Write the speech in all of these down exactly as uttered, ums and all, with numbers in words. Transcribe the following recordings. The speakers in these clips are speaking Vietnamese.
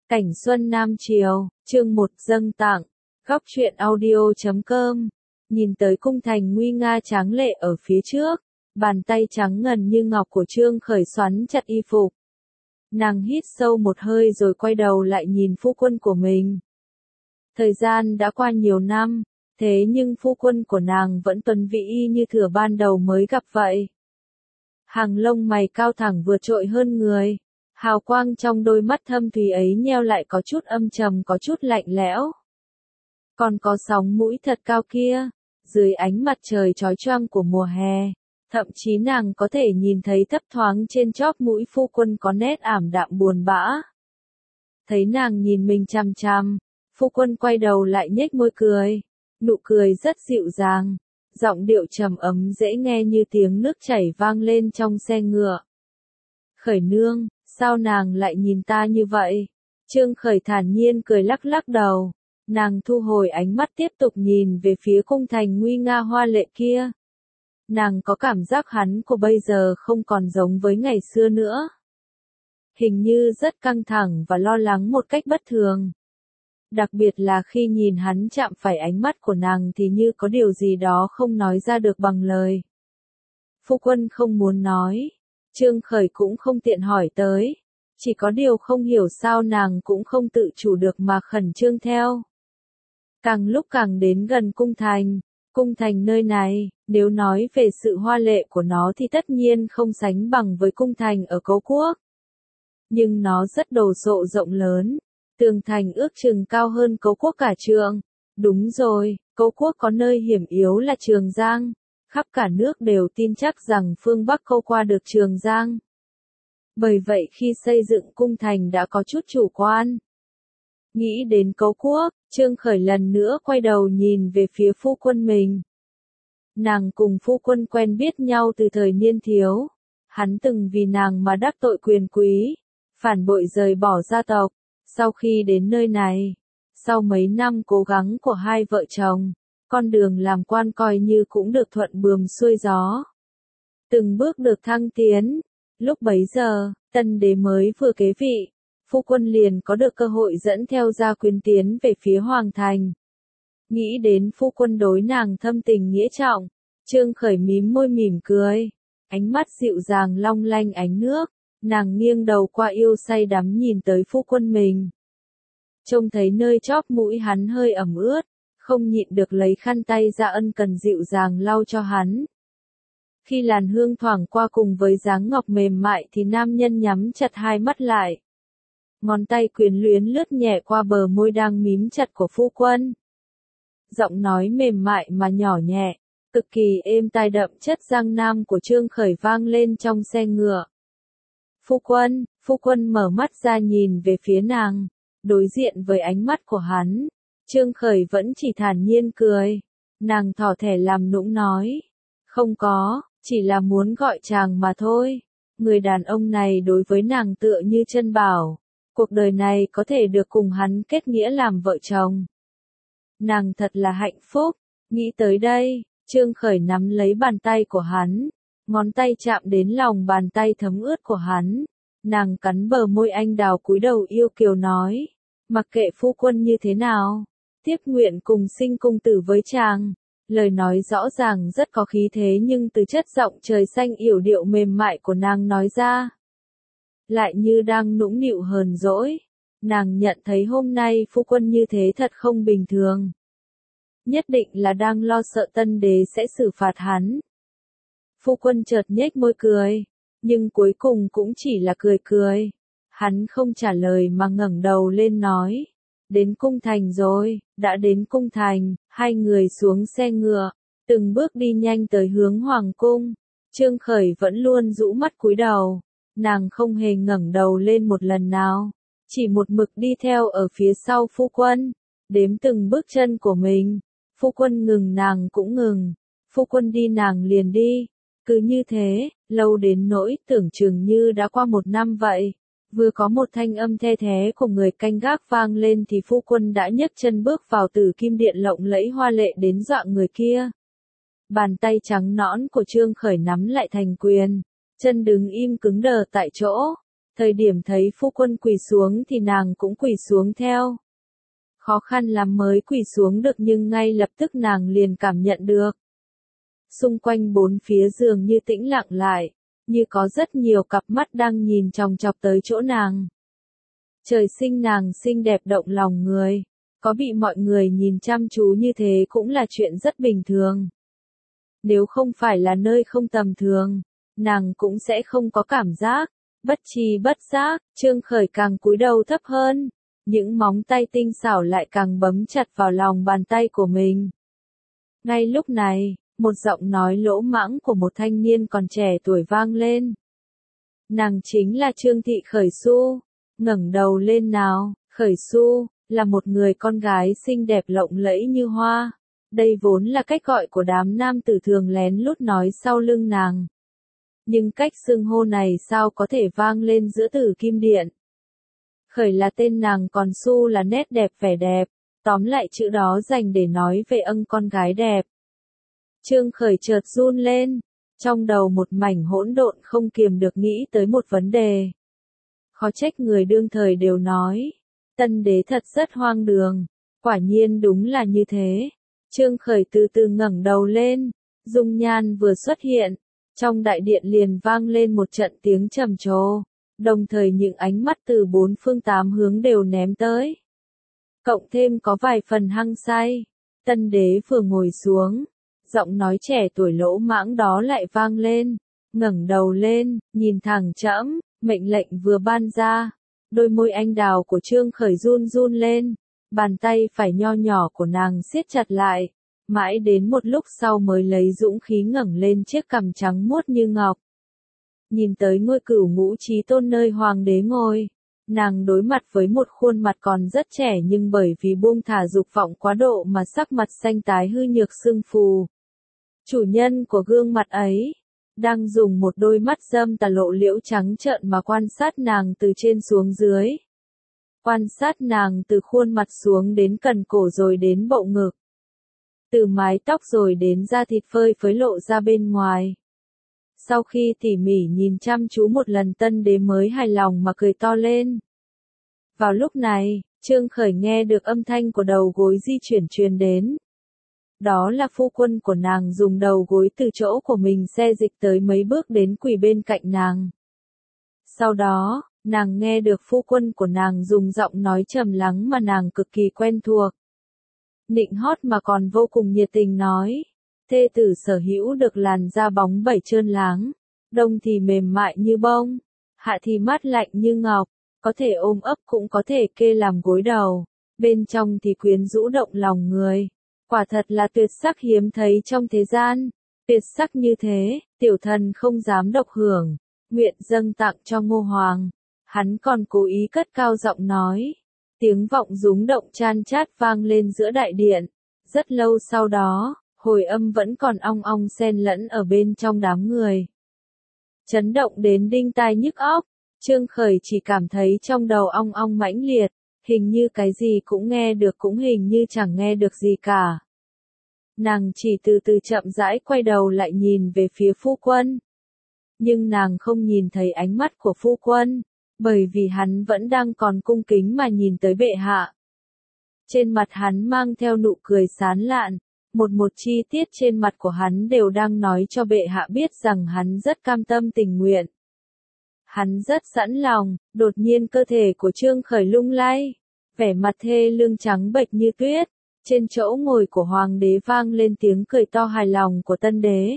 Cảnh xuân Nam Triều, chương một dâng tặng, góc truyện audio chấm com, nhìn tới cung thành nguy nga tráng lệ ở phía trước, bàn tay trắng ngần như ngọc của Trương Khởi xoắn chặt y phục. Nàng hít sâu một hơi rồi quay đầu lại nhìn phu quân của mình. Thời gian đã qua nhiều năm, thế nhưng phu quân của nàng vẫn tuấn vĩ y như thừa ban đầu mới gặp vậy. Hàng lông mày cao thẳng vượt trội hơn người. Hào quang trong đôi mắt thâm thúy ấy nheo lại có chút âm trầm có chút lạnh lẽo. Còn có sóng mũi thật cao kia, dưới ánh mặt trời chói choang của mùa hè, thậm chí nàng có thể nhìn thấy thấp thoáng trên chóp mũi phu quân có nét ảm đạm buồn bã. Thấy nàng nhìn mình chằm chằm, phu quân quay đầu lại nhếch môi cười, nụ cười rất dịu dàng, giọng điệu trầm ấm dễ nghe như tiếng nước chảy vang lên trong xe ngựa. Khởi nương, sao nàng lại nhìn ta như vậy? Trương Khởi thản nhiên cười lắc lắc đầu, nàng thu hồi ánh mắt tiếp tục nhìn về phía cung thành nguy nga hoa lệ kia. Nàng có cảm giác hắn của bây giờ không còn giống với ngày xưa nữa. Hình như rất căng thẳng và lo lắng một cách bất thường. Đặc biệt là khi nhìn hắn chạm phải ánh mắt của nàng thì như có điều gì đó không nói ra được bằng lời. Phu quân không muốn nói. Trương Khởi cũng không tiện hỏi tới, chỉ có điều không hiểu sao nàng cũng không tự chủ được mà khẩn trương theo. Càng lúc càng đến gần cung thành, cung thành nơi này, nếu nói về sự hoa lệ của nó thì tất nhiên không sánh bằng với cung thành ở Cấu Quốc. Nhưng nó rất đồ sộ rộng lớn, tường thành ước chừng cao hơn Cấu Quốc cả trượng. Đúng rồi, Cấu Quốc có nơi hiểm yếu là Trường Giang. Khắp cả nước đều tin chắc rằng phương Bắc câu qua được Trường Giang. Bởi vậy khi xây dựng cung thành đã có chút chủ quan. Nghĩ đến Cấu Quốc, Trương Khởi lần nữa quay đầu nhìn về phía phu quân mình. Nàng cùng phu quân quen biết nhau từ thời niên thiếu. Hắn từng vì nàng mà đắc tội quyền quý, phản bội rời bỏ gia tộc. Sau khi đến nơi này, sau mấy năm cố gắng của hai vợ chồng, con đường làm quan coi như cũng được thuận buồm xuôi gió. Từng bước được thăng tiến, lúc bấy giờ, tân đế mới vừa kế vị, phu quân liền có được cơ hội dẫn theo gia quyến tiến về phía hoàng thành. Nghĩ đến phu quân đối nàng thâm tình nghĩa trọng, Trương Khởi mím môi mỉm cười, ánh mắt dịu dàng long lanh ánh nước, nàng nghiêng đầu qua yêu say đắm nhìn tới phu quân mình. Trông thấy nơi chóp mũi hắn hơi ẩm ướt, không nhịn được lấy khăn tay ra ân cần dịu dàng lau cho hắn. Khi làn hương thoảng qua cùng với dáng ngọc mềm mại thì nam nhân nhắm chặt hai mắt lại. Ngón tay quyến luyến lướt nhẹ qua bờ môi đang mím chặt của phu quân. Giọng nói mềm mại mà nhỏ nhẹ, cực kỳ êm tai đậm chất Giang Nam của Trương Khởi vang lên trong xe ngựa. Phu quân, phu quân mở mắt ra nhìn về phía nàng, đối diện với ánh mắt của hắn. Trương Khởi vẫn chỉ thản nhiên cười, nàng thỏ thẻ làm nũng nói, không có, chỉ là muốn gọi chàng mà thôi. Người đàn ông này đối với nàng tựa như chân bảo, cuộc đời này có thể được cùng hắn kết nghĩa làm vợ chồng. Nàng thật là hạnh phúc, nghĩ tới đây, Trương Khởi nắm lấy bàn tay của hắn, ngón tay chạm đến lòng bàn tay thấm ướt của hắn, nàng cắn bờ môi anh đào cúi đầu yêu kiều nói, mặc kệ phu quân như thế nào, tiếp nguyện cùng sinh cung tử với chàng. Lời nói rõ ràng rất có khí thế nhưng từ chất giọng trời xanh yểu điệu mềm mại của nàng nói ra, lại như đang nũng nịu hờn dỗi. Nàng nhận thấy hôm nay phu quân như thế thật không bình thường. Nhất định là đang lo sợ tân đế sẽ xử phạt hắn. Phu quân chợt nhếch môi cười, nhưng cuối cùng cũng chỉ là cười cười. Hắn không trả lời mà ngẩng đầu lên nói, đến cung thành rồi. Đã đến cung thành, hai người xuống xe ngựa, từng bước đi nhanh tới hướng hoàng cung. Trương Khởi vẫn luôn rũ mắt cúi đầu, nàng không hề ngẩng đầu lên một lần nào, chỉ một mực đi theo ở phía sau phu quân, đếm từng bước chân của mình. Phu quân ngừng nàng cũng ngừng, phu quân đi nàng liền đi, cứ như thế, lâu đến nỗi tưởng chừng như đã qua một năm vậy. Vừa có một thanh âm the thé của người canh gác vang lên thì phu quân đã nhấc chân bước vào Tử Kim Điện lộng lẫy hoa lệ đến dọa người kia. Bàn tay trắng nõn của Trương Khởi nắm lại thành quyền, chân đứng im cứng đờ tại chỗ, Thời điểm thấy phu quân quỳ xuống thì nàng cũng quỳ xuống theo. Khó khăn lắm mới quỳ xuống được nhưng ngay lập tức nàng liền cảm nhận được. Xung quanh bốn phía giường như tĩnh lặng lại, như có rất nhiều cặp mắt đang nhìn chòng chọc tới chỗ nàng. Trời sinh nàng xinh đẹp động lòng người, có bị mọi người nhìn chăm chú như thế cũng là chuyện rất bình thường. Nếu không phải là nơi không tầm thường, nàng cũng sẽ không có cảm giác. Bất tri bất giác, Trương Khởi càng cúi đầu thấp hơn, những móng tay tinh xảo lại càng bấm chặt vào lòng bàn tay của mình. Ngay lúc này, một giọng nói lỗ mãng của một thanh niên còn trẻ tuổi vang lên. Nàng chính là Trương Thị Khởi Xu, ngẩng đầu lên nào. Khởi Xu là một người con gái xinh đẹp lộng lẫy như hoa. Đây vốn là cách gọi của đám nam tử thường lén lút nói sau lưng nàng. Nhưng cách xưng hô này sao có thể vang lên giữa Tử Kim Điện. Khởi là tên nàng còn Xu là nét đẹp vẻ đẹp, tóm lại chữ đó dành để nói về ân con gái đẹp. Trương Khởi chợt run lên, trong đầu một mảnh hỗn độn không kiềm được nghĩ tới một vấn đề. Khó trách người đương thời đều nói, tân đế thật rất hoang đường, quả nhiên đúng là như thế. Trương Khởi từ từ ngẩng đầu lên, dung nhan vừa xuất hiện, trong đại điện liền vang lên một trận tiếng trầm trồ, đồng thời những ánh mắt từ bốn phương tám hướng đều ném tới. Cộng thêm có vài phần hăng say, tân đế vừa ngồi xuống, giọng nói trẻ tuổi lỗ mãng đó lại vang lên, ngẩng đầu lên, nhìn thẳng trẫm, mệnh lệnh vừa ban ra, đôi môi anh đào của Trương Khởi run run lên, bàn tay phải nho nhỏ của nàng siết chặt lại, mãi đến một lúc sau mới lấy dũng khí ngẩng lên chiếc cằm trắng muốt như ngọc. Nhìn tới ngôi cửu ngũ chí tôn nơi hoàng đế ngồi, nàng đối mặt với một khuôn mặt còn rất trẻ nhưng bởi vì buông thả dục vọng quá độ mà sắc mặt xanh tái hư nhược sưng phù. Chủ nhân của gương mặt ấy, đang dùng một đôi mắt dâm tà lộ liễu trắng trợn mà quan sát nàng từ trên xuống dưới. Quan sát nàng từ khuôn mặt xuống đến cần cổ rồi đến bộ ngực. Từ mái tóc rồi đến da thịt phơi phới lộ ra bên ngoài. Sau khi tỉ mỉ nhìn chăm chú một lần tân đế mới hài lòng mà cười to lên. Vào lúc này, Trương Khởi nghe được âm thanh của đầu gối di chuyển truyền đến. Đó là phu quân của nàng dùng đầu gối từ chỗ của mình xê dịch tới mấy bước đến quỳ bên cạnh nàng. Sau đó, nàng nghe được phu quân của nàng dùng giọng nói trầm lắng mà nàng cực kỳ quen thuộc. Nịnh hót mà còn vô cùng nhiệt tình nói, thê tử sở hữu được làn da bóng bẩy trơn láng, đông thì mềm mại như bông, hạ thì mát lạnh như ngọc, có thể ôm ấp cũng có thể kê làm gối đầu, bên trong thì quyến rũ động lòng người. Quả thật là tuyệt sắc hiếm thấy trong thế gian, tuyệt sắc như thế, tiểu thần không dám độc hưởng, nguyện dâng tặng cho Ngô Hoàng. Hắn còn cố ý cất cao giọng nói, tiếng vọng rúng động chan chát vang lên giữa đại điện. Rất lâu sau đó, hồi âm vẫn còn ong ong xen lẫn ở bên trong đám người. Chấn động đến đinh tai nhức óc, Trương Khởi chỉ cảm thấy trong đầu ong ong mãnh liệt. Hình như cái gì cũng nghe được cũng hình như chẳng nghe được gì cả. Nàng chỉ từ từ chậm rãi quay đầu lại nhìn về phía phu quân. Nhưng nàng không nhìn thấy ánh mắt của phu quân, bởi vì hắn vẫn đang còn cung kính mà nhìn tới bệ hạ. Trên mặt hắn mang theo nụ cười sán lạn, một một chi tiết trên mặt của hắn đều đang nói cho bệ hạ biết rằng hắn rất cam tâm tình nguyện. Hắn rất sẵn lòng, đột nhiên cơ thể của Trương Khởi lung lay, vẻ mặt thê lương trắng bệch như tuyết, trên chỗ ngồi của hoàng đế vang lên tiếng cười to hài lòng của tân đế.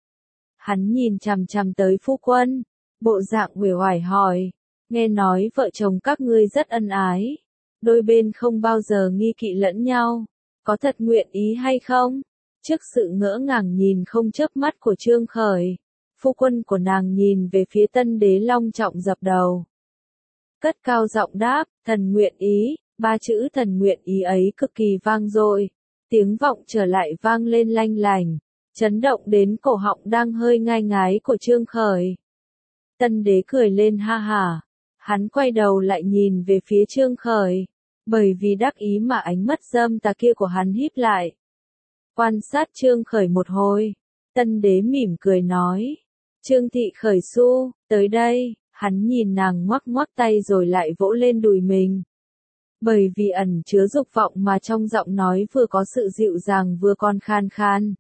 Hắn nhìn chằm chằm tới phu quân, bộ dạng uể oải hỏi, nghe nói vợ chồng các ngươi rất ân ái, đôi bên không bao giờ nghi kỵ lẫn nhau, có thật nguyện ý hay không? Trước sự ngỡ ngàng nhìn không chớp mắt của Trương Khởi, phu quân của nàng nhìn về phía tân đế long trọng dập đầu. Cất cao giọng đáp, thần nguyện ý, ba chữ thần nguyện ý ấy cực kỳ vang dội, tiếng vọng trở lại vang lên lanh lành, chấn động đến cổ họng đang hơi ngai ngái của Trương Khởi. Tân đế cười lên ha hả, hắn quay đầu lại nhìn về phía Trương Khởi, bởi vì đắc ý mà ánh mắt dâm tà kia của hắn híp lại. Quan sát Trương Khởi một hồi, tân đế mỉm cười nói, Trương Thị Khởi Xu, tới đây. Hắn nhìn nàng ngoắc ngoắc tay rồi lại vỗ lên đùi mình. Bởi vì ẩn chứa dục vọng mà trong giọng nói vừa có sự dịu dàng vừa còn khan khan.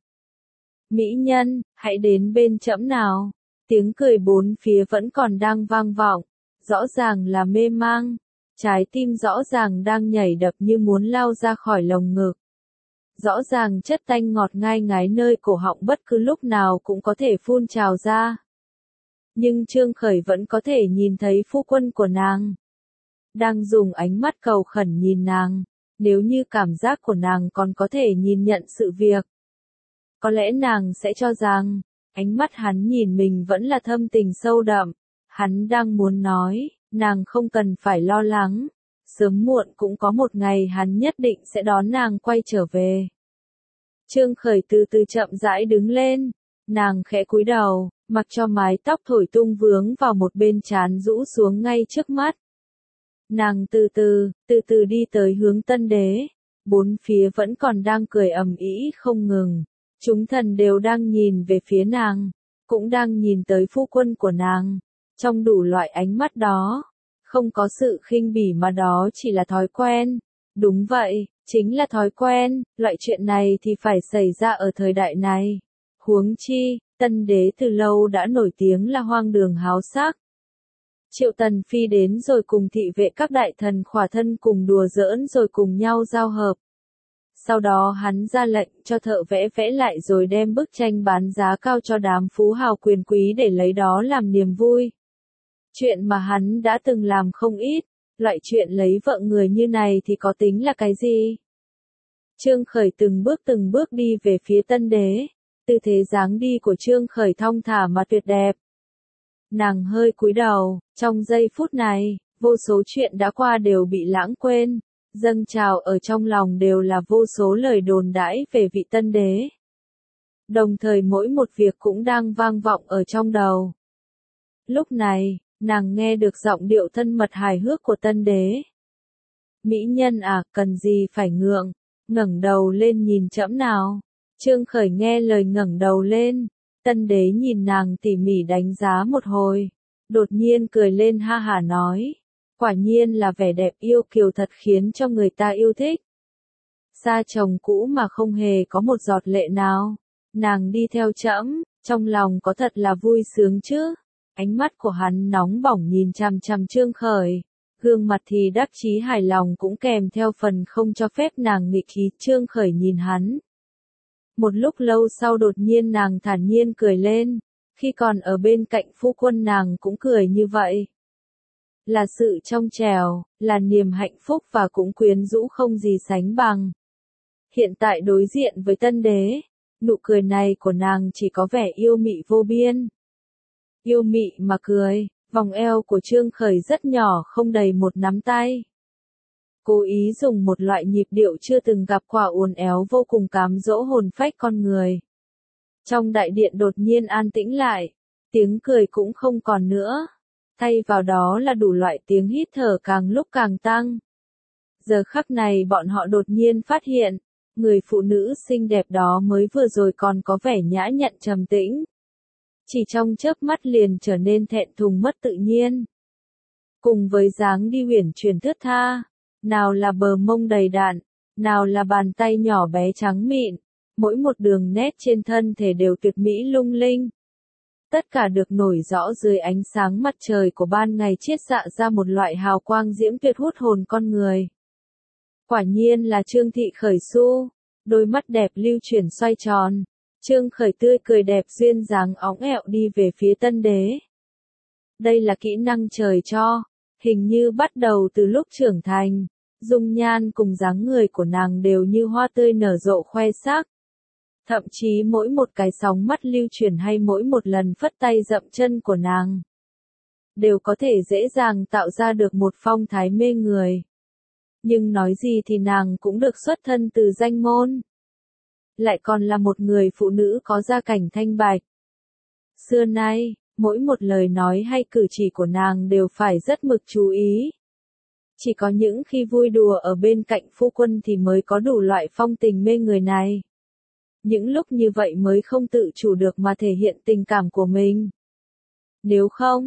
Mỹ nhân, hãy đến bên trẫm nào. Tiếng cười bốn phía vẫn còn đang vang vọng. Rõ ràng là mê mang. Trái tim rõ ràng đang nhảy đập như muốn lao ra khỏi lồng ngực. Rõ ràng chất tanh ngọt ngai ngái nơi cổ họng bất cứ lúc nào cũng có thể phun trào ra. Nhưng Trương Khởi vẫn có thể nhìn thấy phu quân của nàng. Đang dùng ánh mắt cầu khẩn nhìn nàng, nếu như cảm giác của nàng còn có thể nhìn nhận sự việc. Có lẽ nàng sẽ cho rằng, ánh mắt hắn nhìn mình vẫn là thâm tình sâu đậm. Hắn đang muốn nói, nàng không cần phải lo lắng. Sớm muộn cũng có một ngày hắn nhất định sẽ đón nàng quay trở về. Trương Khởi từ từ chậm rãi đứng lên. Nàng khẽ cúi đầu, mặc cho mái tóc thổi tung vướng vào một bên trán rũ xuống ngay trước mắt. Nàng từ từ, từ từ đi tới hướng Tân Đế. Bốn phía vẫn còn đang cười ầm ĩ không ngừng. Chúng thần đều đang nhìn về phía nàng, cũng đang nhìn tới phu quân của nàng. Trong đủ loại ánh mắt đó, không có sự khinh bỉ mà đó chỉ là thói quen. Đúng vậy, chính là thói quen, loại chuyện này thì phải xảy ra ở thời đại này. Huống chi, Tân Đế từ lâu đã nổi tiếng là hoang đường háo sắc. Triệu Tần Phi đến rồi cùng thị vệ các đại thần khỏa thân cùng đùa giỡn rồi cùng nhau giao hợp. Sau đó hắn ra lệnh cho thợ vẽ vẽ lại rồi đem bức tranh bán giá cao cho đám phú hào quyền quý để lấy đó làm niềm vui. Chuyện mà hắn đã từng làm không ít, loại chuyện lấy vợ người như này thì có tính là cái gì? Trương Khởi từng bước từng bước đi về phía Tân Đế, tư thế dáng đi của Trương Khởi thong thả mà tuyệt đẹp. Nàng hơi cúi đầu, trong giây phút này, vô số chuyện đã qua đều bị lãng quên. Dâng trào ở trong lòng đều là vô số lời đồn đãi về vị Tân Đế. Đồng thời mỗi một việc cũng đang vang vọng ở trong đầu. Lúc này, nàng nghe được giọng điệu thân mật hài hước của Tân Đế. Mỹ nhân à, cần gì phải ngượng, ngẩng đầu lên nhìn trẫm nào. Trương Khởi nghe lời ngẩng đầu lên, Tân Đế nhìn nàng tỉ mỉ đánh giá một hồi, đột nhiên cười lên ha hả nói. Quả nhiên là vẻ đẹp yêu kiều thật khiến cho người ta yêu thích. Xa chồng cũ mà không hề có một giọt lệ nào. Nàng đi theo trẫm, trong lòng có thật là vui sướng chứ. Ánh mắt của hắn nóng bỏng nhìn chằm chằm Trương Khởi. Gương mặt thì đắc chí hài lòng cũng kèm theo phần không cho phép nàng nghịch khí. Trương Khởi nhìn hắn. Một lúc lâu sau đột nhiên nàng thản nhiên cười lên. Khi còn ở bên cạnh phu quân nàng cũng cười như vậy. Là sự trong trẻo, là niềm hạnh phúc và cũng quyến rũ không gì sánh bằng. Hiện tại đối diện với Tân Đế, nụ cười này của nàng chỉ có vẻ yêu mị vô biên. Yêu mị mà cười, vòng eo của Trương Khởi rất nhỏ không đầy một nắm tay. Cố ý dùng một loại nhịp điệu chưa từng gặp qua uốn éo vô cùng cám dỗ hồn phách con người. Trong đại điện đột nhiên an tĩnh lại, tiếng cười cũng không còn nữa. Thay vào đó là đủ loại tiếng hít thở càng lúc càng tăng. Giờ khắc này bọn họ đột nhiên phát hiện, người phụ nữ xinh đẹp đó mới vừa rồi còn có vẻ nhã nhặn trầm tĩnh. Chỉ trong chớp mắt liền trở nên thẹn thùng mất tự nhiên. Cùng với dáng đi uyển chuyển thướt tha, nào là bờ mông đầy đặn, nào là bàn tay nhỏ bé trắng mịn, mỗi một đường nét trên thân thể đều tuyệt mỹ lung linh. Tất cả được nổi rõ dưới ánh sáng mặt trời của ban ngày chiết xạ ra một loại hào quang diễm tuyệt hút hồn con người. Quả nhiên là Trương Thị Khởi Xu, đôi mắt đẹp lưu chuyển xoay tròn. Trương Khởi tươi cười đẹp duyên dáng óng ẹo đi về phía Tân Đế. Đây là kỹ năng trời cho, hình như bắt đầu từ lúc trưởng thành, dung nhan cùng dáng người của nàng đều như hoa tươi nở rộ khoe sắc. Thậm chí mỗi một cái sóng mắt lưu chuyển hay mỗi một lần phất tay dậm chân của nàng, đều có thể dễ dàng tạo ra được một phong thái mê người. Nhưng nói gì thì nàng cũng được xuất thân từ danh môn. Lại còn là một người phụ nữ có gia cảnh thanh bạch. Xưa nay, mỗi một lời nói hay cử chỉ của nàng đều phải rất mực chú ý. Chỉ có những khi vui đùa ở bên cạnh phu quân thì mới có đủ loại phong tình mê người này. Những lúc như vậy mới không tự chủ được mà thể hiện tình cảm của mình. Nếu không,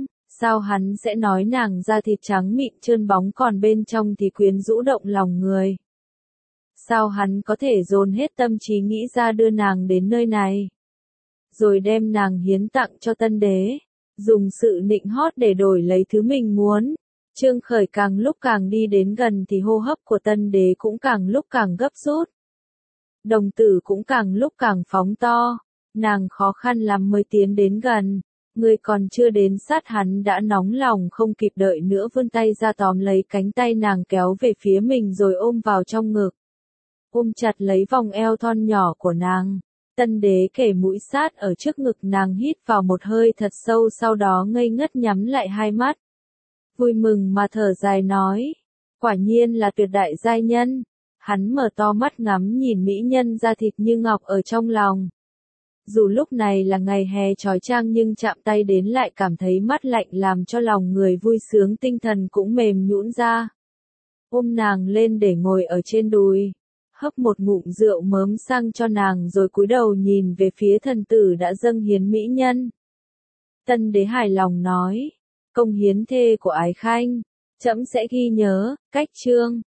Sao hắn sẽ nói nàng da thịt trắng mịn trơn bóng còn bên trong thì quyến rũ động lòng người? Sao hắn có thể dồn hết tâm trí nghĩ ra đưa nàng đến nơi này? Rồi đem nàng hiến tặng cho tân đế, dùng sự nịnh hót để đổi lấy thứ mình muốn. Trương Khởi càng lúc càng đi đến gần thì hô hấp của tân đế cũng càng lúc càng gấp rút. Đồng tử cũng càng lúc càng phóng to, nàng khó khăn lắm mới tiến đến gần. Người còn chưa đến sát hắn đã nóng lòng không kịp đợi nữa vươn tay ra tóm lấy cánh tay nàng kéo về phía mình rồi ôm vào trong ngực. Ôm chặt lấy vòng eo thon nhỏ của nàng. Tân đế kề mũi sát ở trước ngực nàng hít vào một hơi thật sâu sau đó ngây ngất nhắm lại hai mắt. Vui mừng mà thở dài nói. Quả nhiên là tuyệt đại giai nhân. Hắn mở to mắt ngắm nhìn mỹ nhân da thịt như ngọc ở trong lòng. Dù lúc này là ngày hè chói chang nhưng chạm tay đến lại cảm thấy mát lạnh làm cho lòng người vui sướng tinh thần cũng mềm nhũn ra. Ôm nàng lên để ngồi ở trên đùi. Hấp một ngụm rượu mớm sang cho nàng rồi cúi đầu nhìn về phía thần tử đã dâng hiến mỹ nhân. Tân đế hài lòng nói. Công hiến thê của Ái Khanh. Trẫm sẽ ghi nhớ, cách chương.